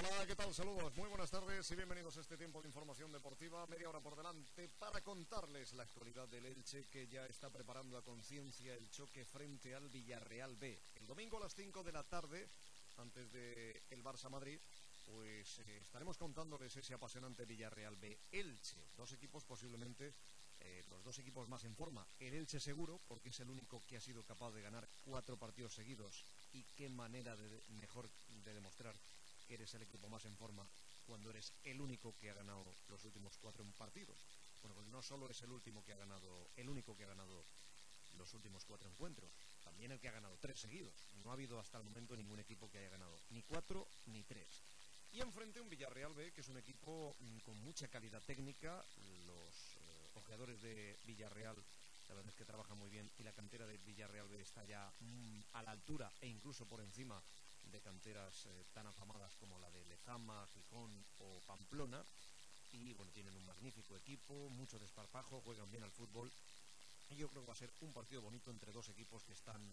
Hola, ¿qué tal? Saludos, muy buenas tardes y bienvenidos a este tiempo de información deportiva. Media hora por delante para contarles la actualidad del Elche, que ya está preparando a conciencia el choque frente al Villarreal B. El domingo a las 5 de la tarde, antes del Barça Madrid, pues estaremos contándoles ese apasionante Villarreal B Elche. Dos equipos posiblemente los dos equipos más en forma. El Elche seguro, porque es el único que ha sido capaz de ganar 4 partidos seguidos. Y qué manera mejor de demostrar que eres el equipo más en forma cuando eres el único que ha ganado los últimos 4 partidos. Bueno, pues no solo es el único que ha ganado los últimos 4 encuentros, también el que ha ganado 3 seguidos. No ha habido hasta el momento ningún equipo que haya ganado ni 4 ni 3. Y enfrente un Villarreal B, que es un equipo con mucha calidad técnica. Los ojeadores de Villarreal, la verdad es que trabajan muy bien, y la cantera de Villarreal B está ya a la altura e incluso por encima de canteras tan afamadas como la de Lezama, Gijón o Pamplona. Y bueno, tienen un magnífico equipo, mucho desparpajo, juegan bien al fútbol. Y yo creo que va a ser un partido bonito entre dos equipos que están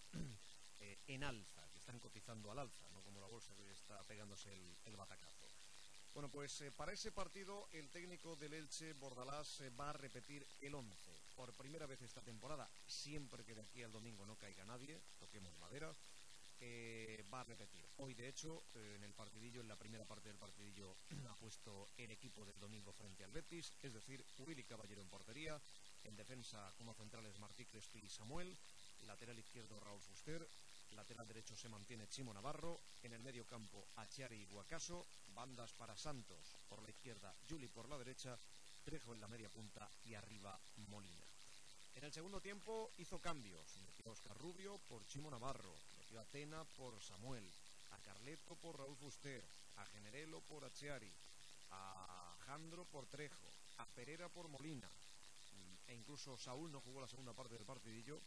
en alza, que están cotizando al alza, no como la bolsa que está pegándose el batacazo. Bueno, pues para ese partido el técnico del Elche, Bordalás, va a repetir el 11 por primera vez esta temporada, siempre que de aquí al domingo no caiga nadie, toquemos madera. Va a repetir. Hoy, de hecho, en el partidillo, en la primera parte del partidillo, ha puesto el equipo del domingo frente al Betis, es decir, Willy Caballero en portería, en defensa como centrales Martí Crespi y Samuel, lateral izquierdo Raúl Fuster, lateral derecho se mantiene Chimo Navarro, en el medio campo Achiari y Guacaso, bandas para Santos por la izquierda, Juli por la derecha, Trejo en la media punta y arriba Molina. En el segundo tiempo hizo cambios, metió a Óscar Rubio por Chimo Navarro, metió a Tena por Samuel, a Carleto por Raúl Fuster, a Generelo por Achiari, a Jandro por Trejo, a Pereira por Molina, e incluso Saúl no jugó la segunda parte del partidillo.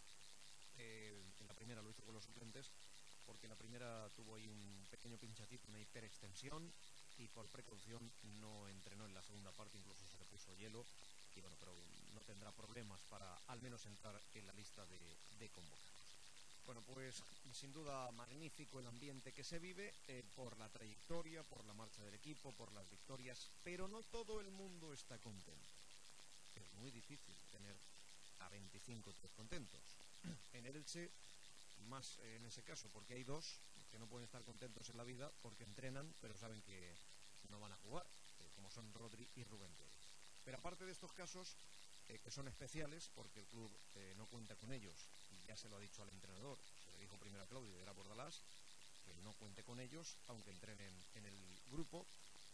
En la primera lo hizo con los suplentes, porque la primera tuvo ahí un pequeño pinchacito, una hiperextensión, y por precaución no entrenó en la segunda parte, incluso se le puso hielo. Y bueno, pero no tendrá problemas para al menos entrar en la lista de convocados. Bueno, pues sin duda magnífico el ambiente que se vive, por la trayectoria, por la marcha del equipo, por las victorias, pero no todo el mundo está contento. Es muy difícil tener a 25 tíos contentos. En el Elche, más en ese caso, porque hay dos que no pueden estar contentos en la vida porque entrenan, pero saben que no van a jugar, como son Rodri y Rubén Pérez. Pero aparte de estos casos, que son especiales, porque el club no cuenta con ellos, y ya se lo ha dicho al entrenador, se lo dijo primero a Claudio, era Bordalás, que no cuente con ellos, aunque entrenen en el grupo.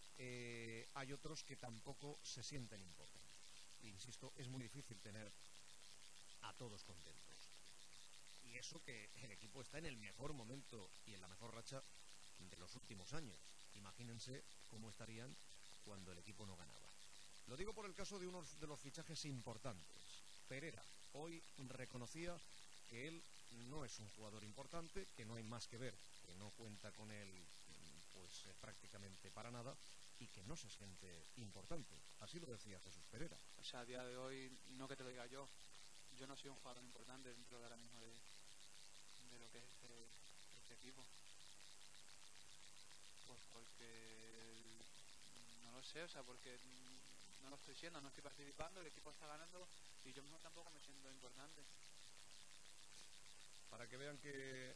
Hay otros que tampoco se sienten importantes. Insisto, es muy difícil tener a todos contentos. Y eso que el equipo está en el mejor momento y en la mejor racha de los últimos años. Imagínense cómo estarían cuando el equipo no ganaba. Lo digo por el caso de uno de los fichajes importantes. Pereira hoy reconocía que él no es un jugador importante, que no hay más que ver, que no cuenta con él pues prácticamente para nada, y que no se siente importante. Así lo decía Jesús Pereira. O sea, a día de hoy, no que te lo diga yo no soy un jugador importante dentro de ahora mismo de lo que es este equipo. Pues porque no lo sé, o sea, porque no lo estoy siendo, no estoy participando, el equipo está ganando y yo mismo tampoco me siento importante. Para que vean que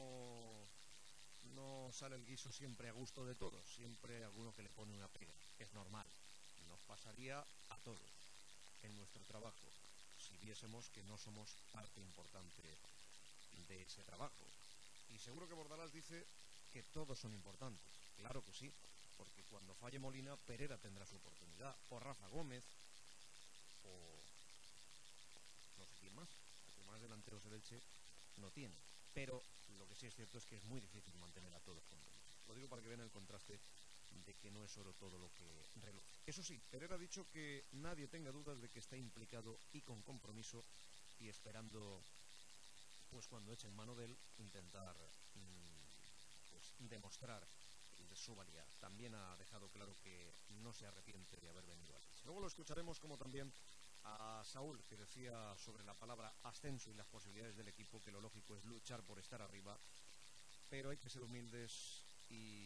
no sale el guiso siempre a gusto de todos, siempre hay alguno que le pone una pega, es normal, nos pasaría a todos en nuestro trabajo si viésemos que no somos parte importante de ese trabajo. Y seguro que Bordalás dice que todos son importantes, claro que sí, porque cuando falle Molina, Pereira tendrá su oportunidad, o Rafa Gómez, o no sé quién más, porque más delanteros del Elche no tiene. Pero lo que sí es cierto es que es muy difícil mantener a todos contentos. Lo digo para que vean el contraste de que no es oro todo lo que reluce. Eso sí, Pereira ha dicho que nadie tenga dudas de que está implicado y con compromiso, y esperando, pues cuando echen mano de él, intentar pues demostrar de su valía. También ha dejado claro que no se arrepiente de haber venido al Elche. Luego lo escucharemos, como también a Saúl, que decía sobre la palabra ascenso y las posibilidades del equipo que lo lógico es luchar por estar arriba, pero hay que ser humildes y ir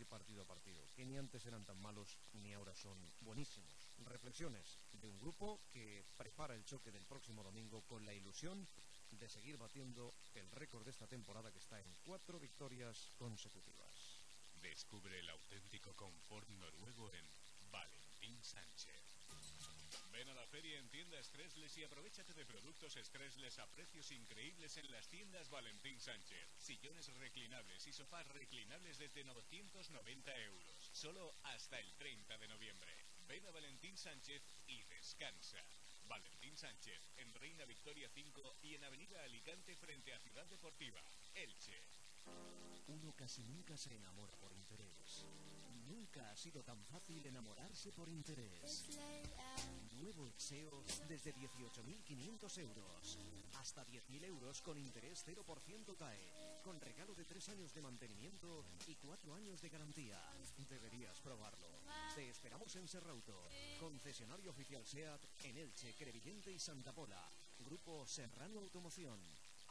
partido a partido, que ni antes eran tan malos ni ahora son buenísimos. Reflexiones de un grupo que prepara el choque del próximo domingo con la ilusión de seguir batiendo el récord de esta temporada, que está en 4 victorias consecutivas. Descubre el auténtico confort noruego en Valentín Sánchez. Ven a la feria en tiendas Stressless y aprovechate de productos Stressless a precios increíbles en las tiendas Valentín Sánchez. Sillones reclinables y sofás reclinables desde 990 euros. Solo hasta el 30 de noviembre. Ven a Valentín Sánchez y descansa. Valentín Sánchez, en Reina Victoria 5 y en Avenida Alicante frente a Ciudad Deportiva, Elche. Uno casi nunca se enamora por interés. Nunca ha sido tan fácil enamorarse por interés. Nuevo Exeo desde 18.500 euros. Hasta 10.000 euros con interés 0% CAE. Con regalo de 3 años de mantenimiento y 4 años de garantía. Deberías probarlo. Te esperamos en Serrauto. Concesionario oficial SEAT en Elche, Crevillente y Santa Pola. Grupo Serrano Automoción.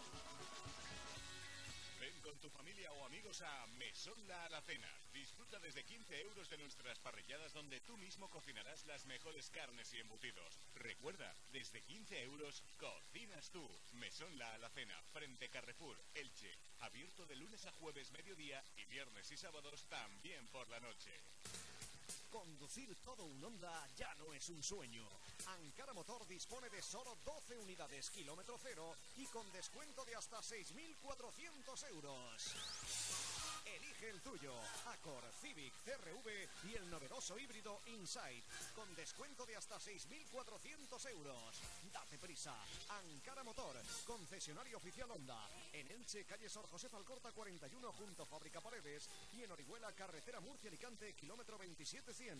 Ven con tu familia o amigos a Mesón La Alacena. Disfruta desde 15 euros de nuestras parrilladas, donde tú mismo cocinarás las mejores carnes y embutidos. Recuerda, desde 15 euros cocinas tú. Mesón La Alacena, frente Carrefour, Elche. Abierto de lunes a jueves mediodía y viernes y sábados también por la noche. Conducir todo un Honda ya no es un sueño. Ankara Motor dispone de solo 12 unidades kilómetro cero y con descuento de hasta 6.400 euros. Elige el tuyo, Accord, Civic, CR-V y el novedoso híbrido Insight, con descuento de hasta 6.400 euros. Date prisa, Ankara Motor, concesionario oficial Honda, en Elche, calle Sor José Alcorta 41, junto a Fábrica Paredes, y en Orihuela, carretera Murcia-Alicante, kilómetro 27-100.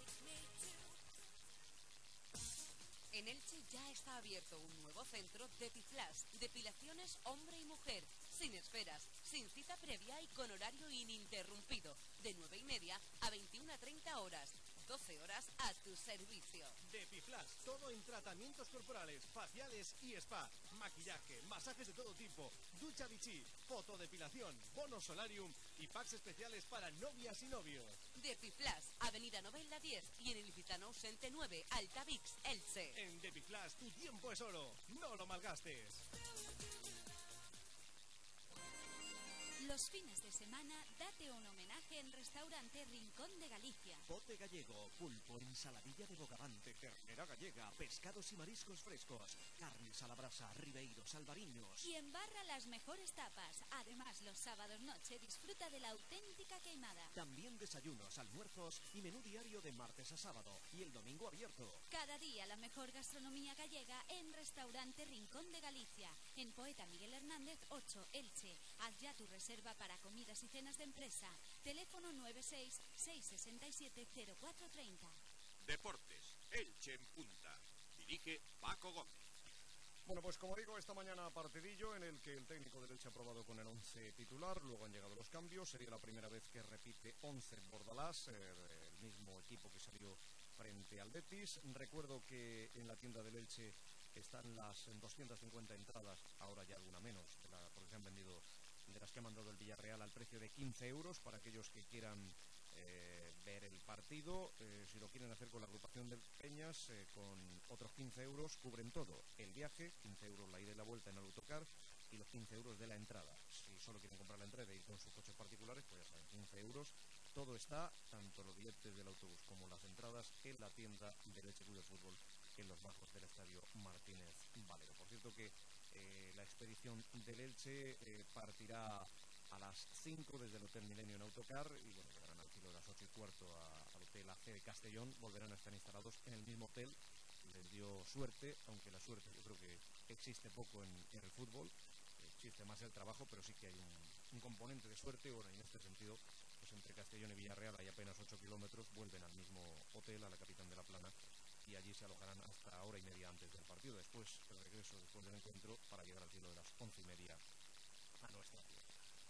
En Elche ya está abierto un nuevo centro de Depiflash, depilaciones hombre y mujer, sin esperas, sin cita previa y con horario ininterrumpido, de 9:30 a 21:30 horas. 12 horas a tu servicio. Depiflash, todo en tratamientos corporales, faciales y spa, maquillaje, masajes de todo tipo, ducha Vichy, fotodepilación, bono solarium y packs especiales para novias y novios. Depiflash, Avenida Novella 10 y en el Ilicitano Ausente 9, Altavix, Elche. En Depiflash tu tiempo es oro, no lo malgastes. Los fines de semana, date un homenaje en Restaurante Rincón de Galicia. Bote gallego, pulpo, ensaladilla de bogavante, ternera gallega, pescados y mariscos frescos, carnes a la brasa, ribeiros, albariños. Y embarra las mejores tapas. Además, los sábados noche disfruta de la auténtica queimada. También desayunos, almuerzos y menú diario de martes a sábado. Y el domingo abierto. Cada día la mejor gastronomía gallega en Restaurante Rincón de Galicia. En Poeta Miguel Hernández 8, Elche. Haz ya tu reserva para comidas y cenas de empresa. Teléfono 96-667-0430. Deportes, Elche en punta. Dirige Paco Gómez. Bueno, pues como digo, esta mañana partidillo en el que el técnico del Elche ha probado con el 11 titular, luego han llegado los cambios, sería la primera vez que repite 11 Bordalás, el mismo equipo que salió frente al Betis. Recuerdo que en la tienda del Elche están las 250 entradas, ahora ya alguna menos, porque se han vendido de las que ha mandado el Villarreal al precio de 15 euros para aquellos que quieran ver el partido. Si lo quieren hacer con la agrupación de Peñas, con otros 15 euros cubren todo, el viaje, 15 euros la ida y la vuelta en el autocar y los 15 euros de la entrada. Si solo quieren comprar la entrada y ir con sus coches particulares, pues ya saben, 15 euros. Todo está, tanto los billetes del autobús como las entradas, en la tienda del Elche Club de Fútbol en los bajos del estadio Martínez Valero. Por cierto que la expedición del Elche partirá a las 5 desde el Hotel Milenio en autocar y bueno, llegarán al filo de las 8:15 al Hotel AC de Castellón. Volverán a estar instalados en el mismo hotel. Les dio suerte, aunque la suerte yo creo que existe poco en el fútbol, existe más el trabajo, pero sí que hay un componente de suerte. Bueno, y en este sentido, pues entre Castellón y Villarreal hay apenas 8 kilómetros, vuelven al mismo hotel, a la Capitán de la Plana, y allí se alojarán hasta hora y media antes del partido. Después el regreso, después del encuentro, para llegar al filo de las 11:30 a nuestra tierra.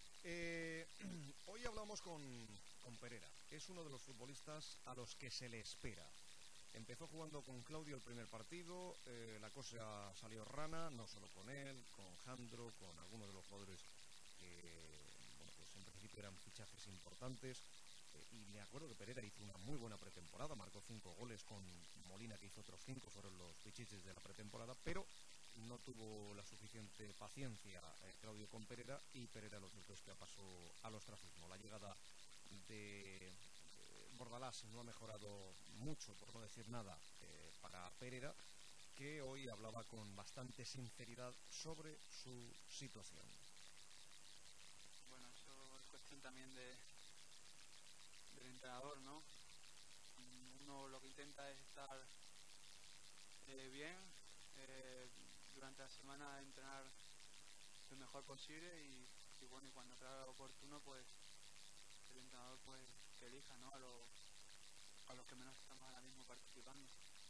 Hoy hablamos con Perera. Es uno de los futbolistas a los que se le espera. Empezó jugando con Claudio el primer partido, la cosa salió rana, no solo con él, con Jandro, con algunos de los jugadores que, bueno, pues en principio eran fichajes importantes. y me acuerdo que Perera hizo una muy buena pretemporada, marcó 5 goles con Molina, que hizo otros 5, fueron los pichiches de la pretemporada, pero no tuvo la suficiente paciencia Claudio con Perera, y Perera lo cierto es que pasó al ostracismo. La llegada de Bordalás no ha mejorado mucho, por no decir nada, para Perera, que hoy hablaba con bastante sinceridad sobre su situación. Bueno, eso es cuestión también del entrenador, ¿no? Uno lo que intenta es estar bien, durante la semana entrenar lo mejor posible y bueno, y cuando sea oportuno, pues el entrenador pues que elija, ¿no? A los que menos estamos ahora mismo participando.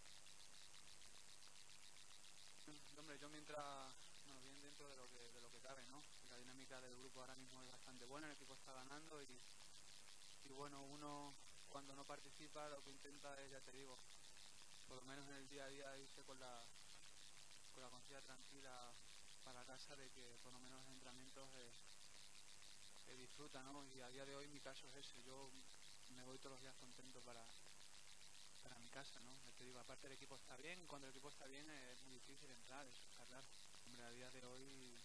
Hombre, yo mientras, bueno, bien dentro de lo que cabe, ¿no? La dinámica del grupo ahora mismo es bastante buena, el equipo está ganando y bueno, uno cuando no participa lo que intenta es, ya te digo, por lo menos en el día a día irse con la conciencia tranquila para casa de que por lo menos los entrenamientos disfruta, ¿no? Y a día de hoy mi caso es ese, yo me voy todos los días contento para mi casa, ¿no? Ya te digo, aparte el equipo está bien, cuando el equipo está bien es muy difícil entrar, eso está claro. Hombre, a día de hoy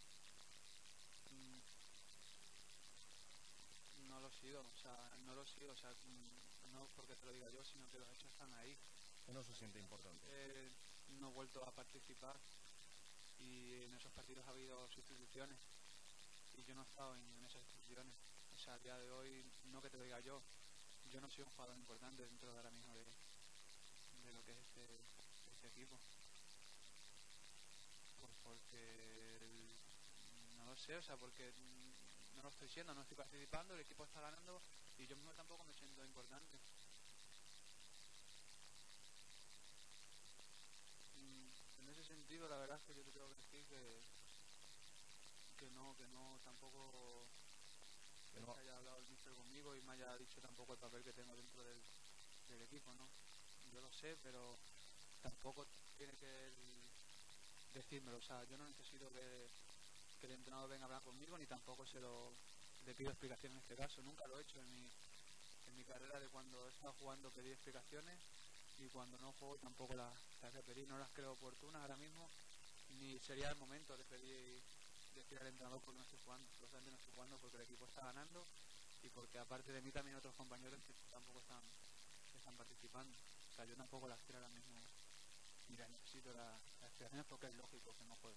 no lo sigo, o sea, no porque te lo diga yo, sino que los hechos están ahí. Que no se siente importante. No he vuelto a participar y en esos partidos ha habido sustituciones y yo no he estado en esas sustituciones. O sea, a día de hoy, no que te lo diga yo no soy un jugador importante dentro de ahora mismo de lo que es este equipo. Pues porque no lo sé, o sea, porque no lo estoy siendo, no estoy participando, el equipo está ganando y yo mismo tampoco me siento importante. En ese sentido, la verdad es que yo te tengo que decir que no, tampoco que no haya hablado el míster conmigo y me haya dicho tampoco el papel que tengo dentro del equipo, ¿no? Yo lo sé, pero tampoco tiene que él decírmelo, o sea, yo no necesito que el entrenador venga a hablar conmigo, ni tampoco le pido explicaciones en este caso, nunca lo he hecho en mi carrera. De cuando he estado jugando pedí explicaciones y cuando no juego tampoco las voy a pedir, no las creo oportunas ahora mismo, ni sería el momento de pedir decir al entrenador porque no estoy jugando, solamente no estoy jugando porque el equipo está ganando y porque aparte de mí también otros compañeros que tampoco están participando, o sea, yo tampoco las quiero ahora mismo. Mira, necesito las explicaciones porque es lógico que no juegue.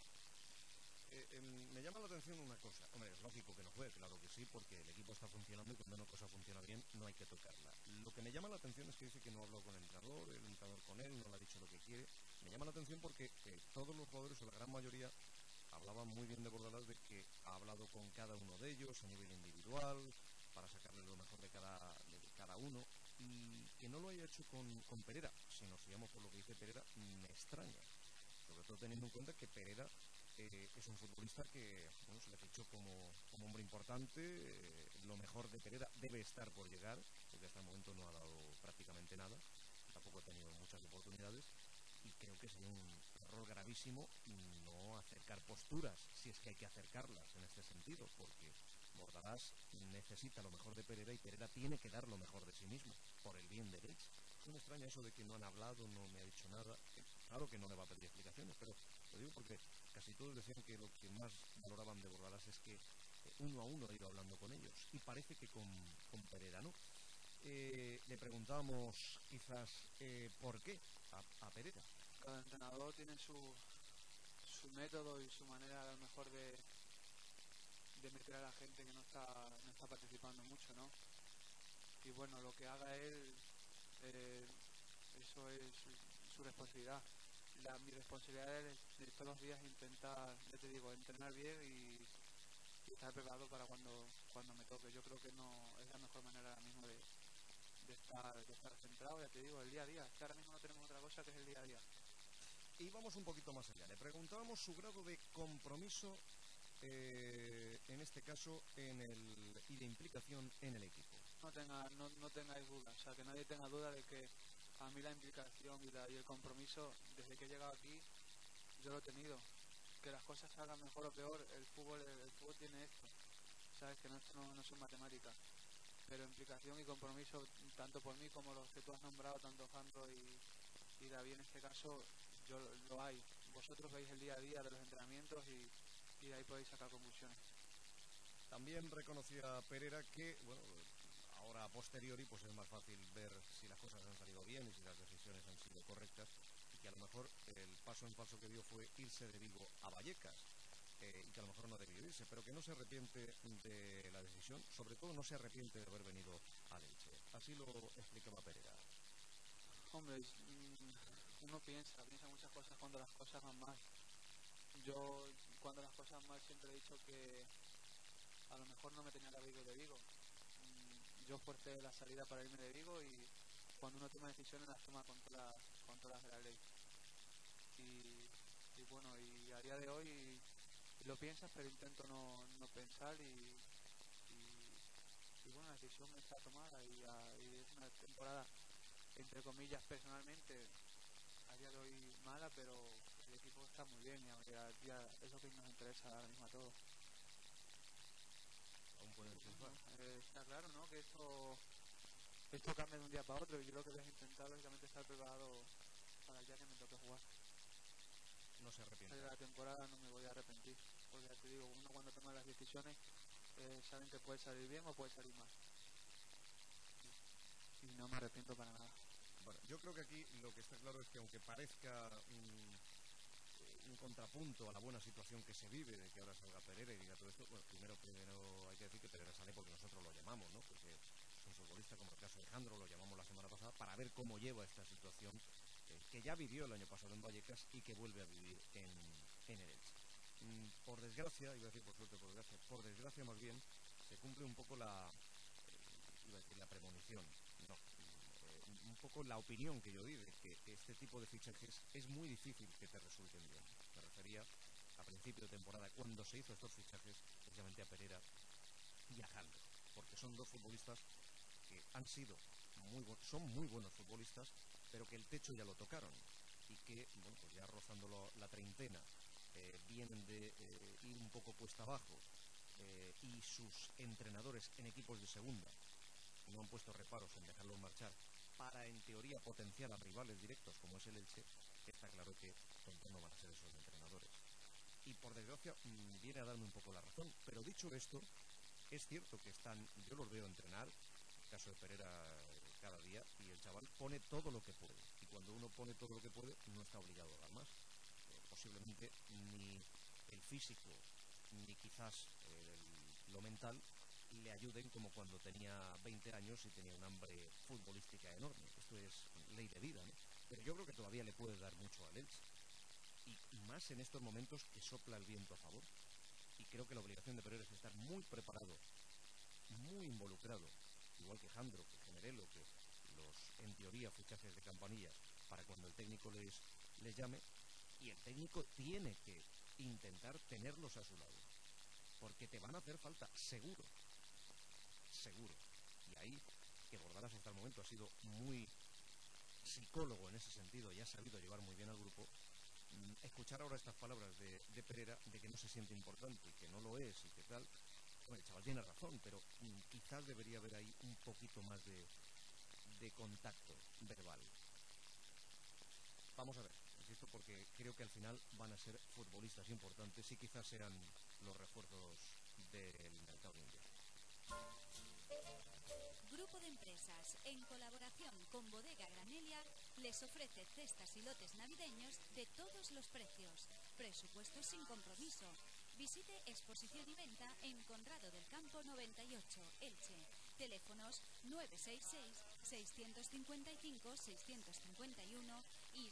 Me llama la atención una cosa. Hombre, es lógico que no juegue, claro que sí, porque el equipo está funcionando y cuando una cosa funciona bien no hay que tocarla. Lo que me llama la atención es que dice que no ha hablado con el entrenador con él, no le ha dicho lo que quiere. Me llama la atención porque todos los jugadores, o la gran mayoría, hablaban muy bien de Bordalás, de que ha hablado con cada uno de ellos a nivel individual, para sacarle lo mejor de cada uno, y que no lo haya hecho con Perera. Si nos sigamos por lo que dice Perera, me extraña. Sobre todo teniendo en cuenta que Perera es un futbolista que se le fichó como hombre importante. Lo mejor de Perera debe estar por llegar, porque hasta el momento no ha dado prácticamente nada, tampoco ha tenido muchas oportunidades, y creo que sería un error gravísimo no acercar posturas, si es que hay que acercarlas en este sentido, porque Bordalás necesita lo mejor de Perera y Perera tiene que dar lo mejor de sí mismo, por el bien del Elche. No me extraña eso de que no han hablado, no me ha dicho nada. Claro que no le va a pedir explicaciones, pero lo digo porque casi todos decían que lo que más valoraban de Bordalás es que uno a uno ha ido hablando con ellos, y parece que con Perera no. Le preguntábamos quizás por qué a Perera. Cada entrenador tiene su método y su manera a lo mejor de meter a la gente que no está participando mucho, ¿no? Y bueno, lo que haga él, eso es su responsabilidad. Mi responsabilidad es de todos los días intentar, ya te digo, entrenar bien y estar preparado para cuando me toque. Yo creo que no es la mejor manera ahora mismo de estar centrado, ya te digo, el día a día. Es que ahora mismo no tenemos otra cosa que es el día a día. Y vamos un poquito más allá. Le preguntábamos su grado de compromiso, en este caso, y de implicación en el equipo. No tengáis duda, o sea, que nadie tenga duda de que a mí la implicación y el compromiso, desde que he llegado aquí, yo lo he tenido. Que las cosas salgan mejor o peor, el fútbol tiene esto, sabes que esto no son matemáticas. pero implicación y compromiso tanto por mí como los que tú has nombrado, tanto Jandro y David en este caso, yo lo hay. Vosotros veis el día a día de los entrenamientos y de ahí podéis sacar conclusiones. También reconocía Pereira que, bueno, ahora a posteriori pues es más fácil ver si las cosas han salido bien y si las decisiones han sido correctas, y que a lo mejor el paso en falso que dio fue irse de Vigo a Vallecas, y que a lo mejor no debió irse, pero que no se arrepiente de la decisión, sobre todo no se arrepiente de haber venido al Elche. Así lo explicaba Pereira. Hombre, uno piensa muchas cosas cuando las cosas van mal. Yo cuando las cosas van mal siempre he dicho que a lo mejor no me tenía que haber ido de Vigo. Yo forcé la salida para irme de Vigo y cuando uno toma decisiones las toma con todas de la ley. Y bueno, y a día de hoy lo piensas, pero intento no pensar y bueno, la decisión está tomada y es una temporada, entre comillas, personalmente, a día de hoy mala, pero el equipo está muy bien y es lo que nos interesa ahora mismo a todos. Aún pueden triunfar. Está claro, ¿no? Que esto cambia de un día para otro y yo lo que voy a intentar, lógicamente, estar preparado para el día que me toque jugar. No se arrepiente. De la temporada no me voy a arrepentir, porque ya te digo, uno cuando toma las decisiones saben que puede salir bien o puede salir mal. Y no me arrepiento para nada. Bueno, yo creo que aquí lo que está claro es que aunque parezca un contrapunto a la buena situación que se vive de que ahora salga Pereira y diga todo esto, bueno, primero hay que decir que Pereira sale porque nosotros lo llamamos, ¿no? Porque es un futbolista, como el caso de Jandro, lo llamamos la semana pasada para ver cómo lleva esta situación que ya vivió el año pasado en Vallecas y que vuelve a vivir en el Elche. Por desgracia, iba a decir por suerte, por desgracia más bien, se cumple un poco iba a decir la premonición, no, un poco la opinión que yo di de que este tipo de fichajes es muy difícil que te resulten bien. Me refería a principio de temporada, cuando se hizo estos fichajes, precisamente a Pereira y a Jandro, porque son dos futbolistas que son muy buenos futbolistas, pero que el techo ya lo tocaron y que, bueno, pues ya rozando la treintena, vienen de ir un poco cuesta abajo, y sus entrenadores en equipos de segunda no han puesto reparos en dejarlos marchar para, en teoría, potenciar a rivales directos como es el Elche. Está claro que tontos no van a ser esos entrenadores. Y por desgracia viene a darme un poco la razón. Pero dicho esto, es cierto que yo los veo entrenar, en el caso de Pereira cada día, y el chaval pone todo lo que puede. Y cuando uno pone todo lo que puede, no está obligado a dar más. Posiblemente ni el físico, ni quizás lo mental le ayuden como cuando tenía 20 años y tenía un hambre futbolística enorme. Esto es ley de vida, ¿no? Pero yo creo que todavía le puede dar mucho al Elche. Y más en estos momentos que sopla el viento a favor. Y creo que la obligación de Pereira es estar muy preparado, muy involucrado, igual que Jandro, que Generelo, que los, en teoría, fichajes de Campanillas, para cuando el técnico les llame. Y el técnico tiene que intentar tenerlos a su lado. Porque te van a hacer falta, seguro. Y ahí, que Bordalas hasta el momento ha sido muy psicólogo en ese sentido y ha sabido llevar muy bien al grupo, escuchar ahora estas palabras de Pereira, de que no se siente importante y que no lo es y que tal, bueno, el chaval tiene razón, pero quizás debería haber ahí un poquito más de contacto verbal. Vamos a ver, insisto, porque creo que al final van a ser futbolistas importantes y quizás sean los refuerzos del mercado de invierno. Grupo de Empresas, en colaboración con Bodega Granelia, les ofrece cestas y lotes navideños de todos los precios. Presupuestos sin compromiso. Visite exposición y venta en Conrado del Campo 98, Elche. Teléfonos 966-655-651 y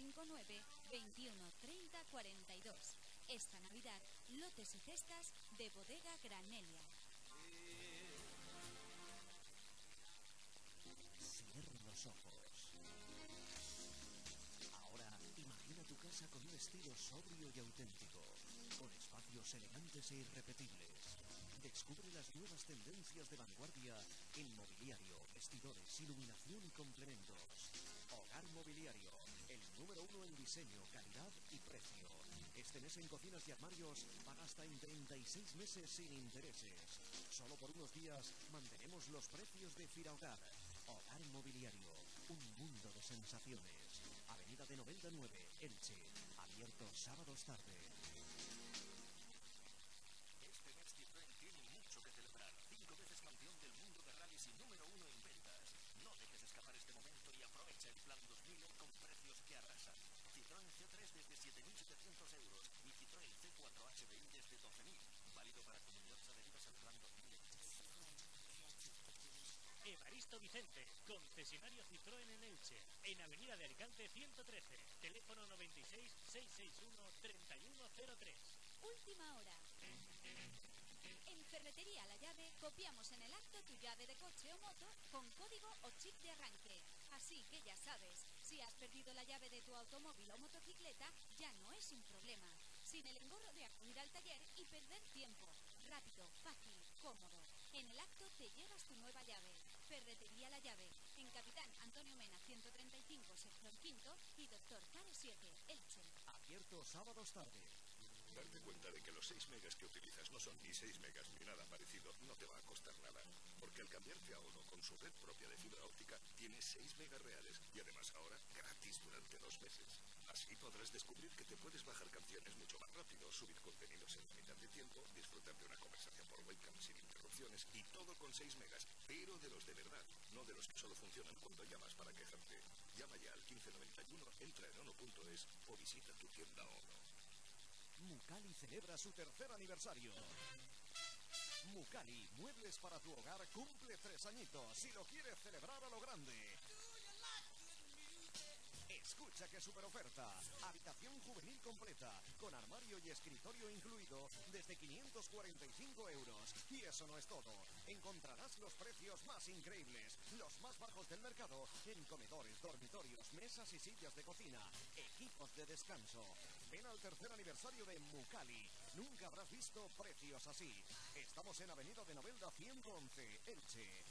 659-2130-42. Esta Navidad, lotes y cestas de Bodega Granelia. Cierra los ojos. Ahora, imagina tu casa con un estilo sobrio y auténtico, con espacios elegantes e irrepetibles. Descubre las nuevas tendencias de vanguardia en mobiliario, vestidores, iluminación y complementos. Hogar Mobiliario, el número 1 en diseño, calidad y precio. Este mes en Cocinas y Armarios paga hasta en 36 meses sin intereses. Solo por unos días mantenemos los precios de Firahogar. Hogar Mobiliario, un mundo de sensaciones. Avenida de Novelda 9, Elche. Abierto sábados tarde. Este mes Citroën tiene mucho que celebrar. 5 veces campeón del mundo de rallies y número 1 en ventas. No dejes escapar este momento y aprovecha el plan 2000 con precios que arrasan. Citroën C3 desde 7.700 euros y Citroën C4 HDI desde 12.000. Válido para comunidades adheridas al plan 2000. Evaristo Vicente, concesionario Citroën en Elche, en Avenida de Alicante 113, teléfono 96 661 3103. Última hora. En Ferretería La Llave copiamos en el acto tu llave de coche o moto con código o chip de arranque. Así que ya sabes, si has perdido la llave de tu automóvil o motocicleta, ya no es un problema. Sin el engorro de acudir al taller y perder tiempo. Rápido, fácil, cómodo. En el acto te llevas tu nueva llave. Ferretería La Llave, en Capitán Antonio Mena 135, sector quinto y Doctor Caro 7, Elche. Abierto sábados tarde. Darte cuenta de que los 6 megas que utilizas no son ni 6 megas ni nada parecido no te va a costar nada. Porque al cambiarte a Ono con su red propia de fibra óptica, tienes 6 megas reales y además ahora gratis durante 2 meses. Así podrás descubrir que te puedes bajar canciones mucho más rápido, subir contenidos en mitad de tiempo, disfrutar de una conversación por webcam sin interrupciones y todo con 6 megas, pero de los de verdad, no de los que solo funcionan cuando llamas para quejarte. Llama ya al 1591, entra en ono.es o visita tu tienda Ono. Mucali celebra su tercer aniversario. Mucali, muebles para tu hogar, cumple 3 añitos y lo quieres celebrar a lo grande. Escucha qué super oferta. Habitación juvenil completa, con armario y escritorio incluido, desde 545 euros. Y eso no es todo. Encontrarás los precios más increíbles, los más bajos del mercado, en comedores, dormitorios, mesas y sillas de cocina, equipos de descanso. Ven al tercer aniversario de Mucali. Nunca habrás visto precios así. Estamos en Avenida de Novelda 111, Elche.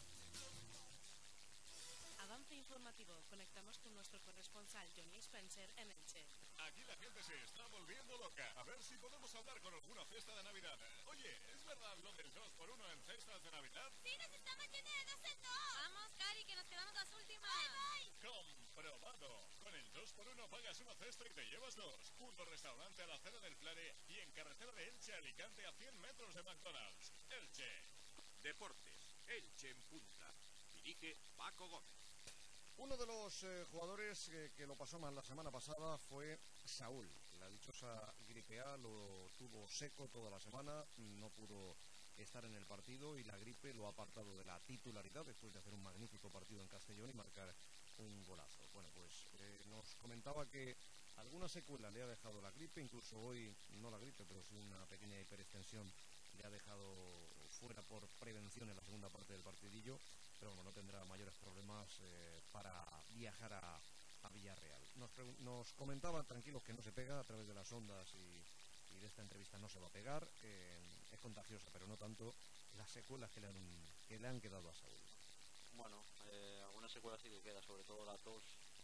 Avance informativo. Conectamos con nuestro corresponsal Johnny Spencer en Elche. Aquí la gente se está volviendo loca. A ver si podemos hablar con alguna cesta de Navidad. Oye, ¿es verdad lo del 2x1 en cestas de Navidad? ¡Sí, nos estamos yendo de 2 en 2! ¡Vamos, Cari, que nos quedamos las últimas! ¡Bye, bye! ¡Comprobado! Con el 2x1 pagas una cesta y te llevas 2. Punto restaurante a la acera del Flare y en carretera de Elche a Alicante a 100 metros de McDonald's. Elche. Deportes, Elche en punta. Dirige Paco Gómez. Uno de los jugadores que lo pasó mal la semana pasada fue Saúl. La dichosa gripe A lo tuvo seco toda la semana, no pudo estar en el partido y la gripe lo ha apartado de la titularidad después de hacer un magnífico partido en Castellón y marcar un golazo. Bueno, pues nos comentaba que alguna secuela le ha dejado la gripe, incluso hoy, no la gripe, pero sí una pequeña hiperextensión le ha dejado fuera por prevención en la segunda parte del partidillo, pero bueno, no tendrá mayores problemas para viajar a Villarreal. Nos comentaba tranquilos que no se pega a través de las ondas y de esta entrevista no se va a pegar, es contagiosa, pero no tanto las secuelas que le han quedado a Saúl. Bueno, algunas secuelas sí que queda, sobre todo la tos.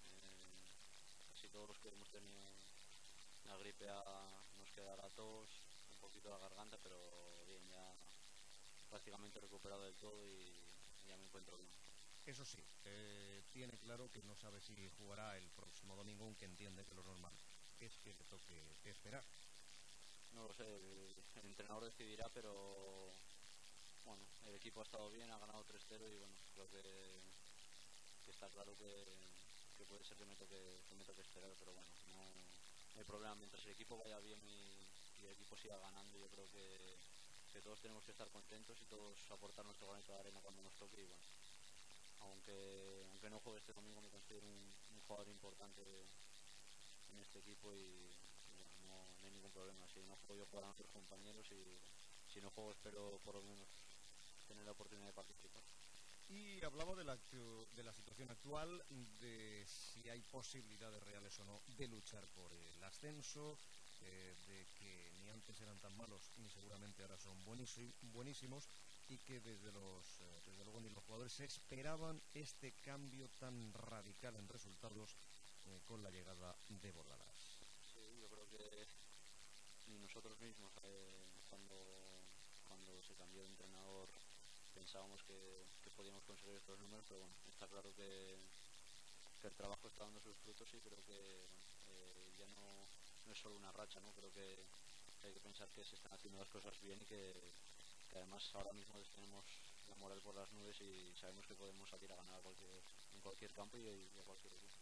Casi todos los que hemos tenido la gripe A nos queda la tos, un poquito la garganta, pero bien, ya prácticamente recuperado del todo y ya me encuentro bien. Eso sí, tiene claro que no sabe si jugará el próximo domingo, aunque entiende que lo normal es que le toque esperar. No lo sé, el entrenador decidirá, pero bueno, el equipo ha estado bien, ha ganado 3-0 y bueno, creo que está claro que puede ser que me toque esperar, pero bueno, no hay problema. Mientras el equipo vaya bien y el equipo siga ganando, yo creo que todos tenemos que estar contentos y todos aportar nuestro granito de arena cuando nos toque y bueno, aunque no juegue este domingo me considero un jugador importante en este equipo y bueno, no hay ningún problema. Si no juego yo jugarán otros compañeros y si no juego espero por lo menos tener la oportunidad de participar. Y hablaba de la situación actual, de si hay posibilidades reales o no de luchar por el ascenso, de que ni antes eran tan malos ni seguramente ahora son buenísimos y que desde luego ni los jugadores esperaban este cambio tan radical en resultados con la llegada de Bordalás. Sí, yo creo que ni nosotros mismos cuando se cambió de entrenador pensábamos que podíamos conseguir estos números, pero bueno, está claro que el trabajo está dando sus frutos y creo que ya no es solo una racha, ¿no? Creo que hay que pensar que se están haciendo las cosas bien y que además ahora mismo tenemos la moral por las nubes y sabemos que podemos salir a ganar en cualquier campo y a cualquier equipo.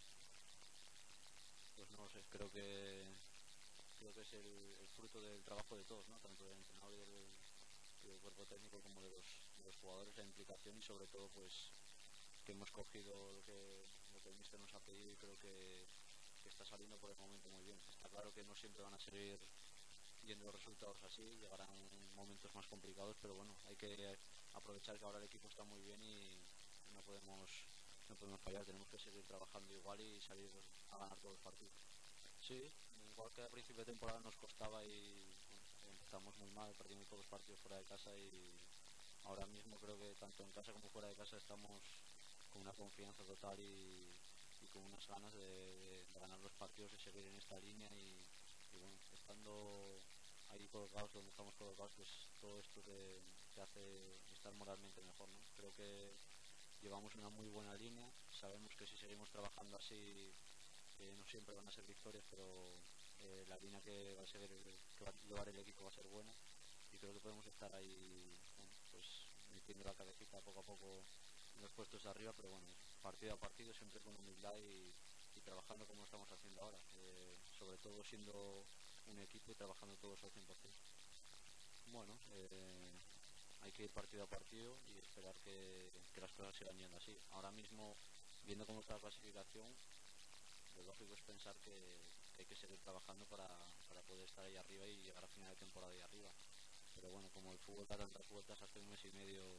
Pues no lo sé, creo que es el fruto del trabajo de todos, ¿no? Tanto del entrenador y del cuerpo técnico como de los jugadores, la implicación y sobre todo pues que hemos cogido lo que el míster nos ha pedido y creo que está saliendo por el momento muy bien. Está claro que no siempre van a seguir yendo los resultados así, llegarán momentos más complicados, pero bueno, hay que aprovechar que ahora el equipo está muy bien y no podemos fallar, tenemos que seguir trabajando igual y salir a ganar todos los partidos. Sí, igual que al principio de temporada nos costaba y bueno, empezamos muy mal, perdimos todos los partidos fuera de casa y ahora mismo creo que tanto en casa como fuera de casa estamos con una confianza total y con unas ganas de ganar los partidos, de seguir en esta línea y bueno, estando ahí colocados donde estamos colocados, pues todo esto te hace estar moralmente mejor, ¿no? Creo que llevamos una muy buena línea, sabemos que si seguimos trabajando así no siempre van a ser victorias, pero la línea que va a llevar el equipo va a ser buena y creo que podemos estar ahí, bueno, pues metiendo la cabecita poco a poco en los puestos de arriba, pero bueno, partido a partido, siempre con humildad y trabajando como lo estamos haciendo ahora, sobre todo siendo un equipo y trabajando todos al 100%. Bueno, hay que ir partido a partido y esperar que las cosas sigan yendo así. Ahora mismo, viendo cómo está la clasificación, lo lógico es pensar que hay que seguir trabajando para poder estar ahí arriba y llegar a final de temporada ahí arriba. Pero bueno, como el fútbol da tantas vueltas, hace un mes y medio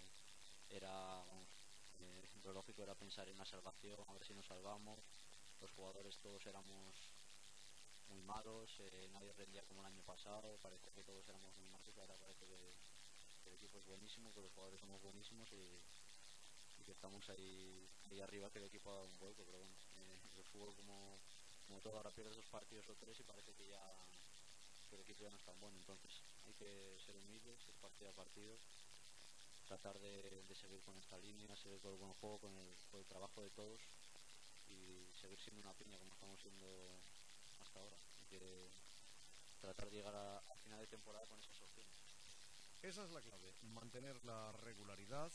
lo lógico era pensar en la salvación, a ver si nos salvamos. Los jugadores todos éramos muy malos, nadie rendía como el año pasado, parecía que todos éramos muy malos y ahora parece que el equipo es buenísimo, que los jugadores somos buenísimos y que estamos ahí arriba, que el equipo ha dado un vuelco, pero bueno, el fútbol como todo, ahora pierdes 2 partidos o 3 y parece que el equipo ya no es tan bueno, entonces hay que ser humildes, ir partido a partido, tratar de seguir con esta línea, seguir con el buen juego, con el trabajo de todos y seguir siendo una piña como estamos siendo hasta ahora, y que tratar de llegar a final de temporada con esas opciones. Esa es la clave, mantener la regularidad,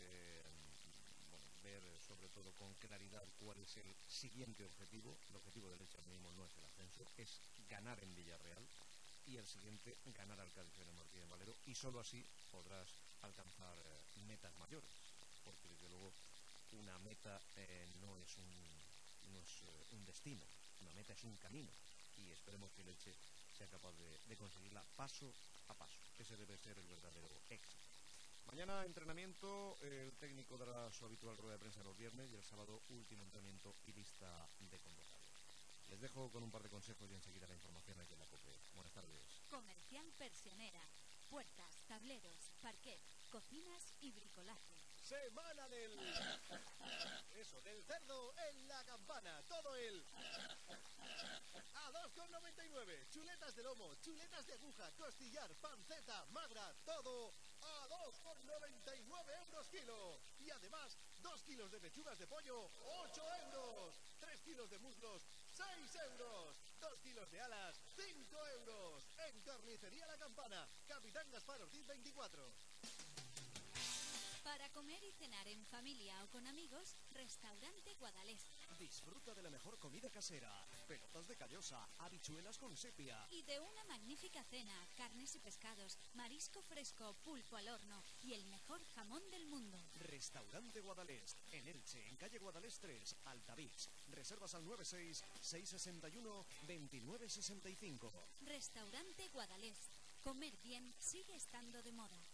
ver sobre todo con claridad cuál es el siguiente objetivo. El objetivo del Elche mismo no es el ascenso, es ganar en Villarreal y el siguiente, ganar al Cádiz en el Martínez Valero, y solo así podrás alcanzar metas mayores, porque desde luego una meta no es un destino, una meta es un camino y esperemos que el Elche sea capaz de conseguirla paso a paso. Ese debe ser el verdadero éxito. Mañana entrenamiento, el técnico dará su habitual rueda de prensa los viernes y el sábado último entrenamiento y lista de convocados. Les dejo con un par de consejos y enseguida la información aquí en la COPE. Buenas tardes. Comercial Persianera. Puertas, tableros, parquet, cocinas y bricolaje. Semana del cerdo en La Campana. Todo el a 2,99. Chuletas de lomo, chuletas de aguja, costillar, panceta, magra, todo a 2,99 euros kilo. Y además, 2 kilos de pechugas de pollo, 8 euros. 3 kilos de muslos, 6 euros. 2 kilos de alas, 5 euros. En Carnicería La Campana, Capitán Gaspar Ortiz 24. Para comer y cenar en familia o con amigos, Restaurante Guadalest. Disfruta de la mejor comida casera, pelotas de callosa, habichuelas con sepia. Y de una magnífica cena, carnes y pescados, marisco fresco, pulpo al horno y el mejor jamón del mundo. Restaurante Guadalest, en Elche, en calle Guadalest 3, Altavix. Reservas al 96-661-2965. Restaurante Guadalest. Comer bien sigue estando de moda.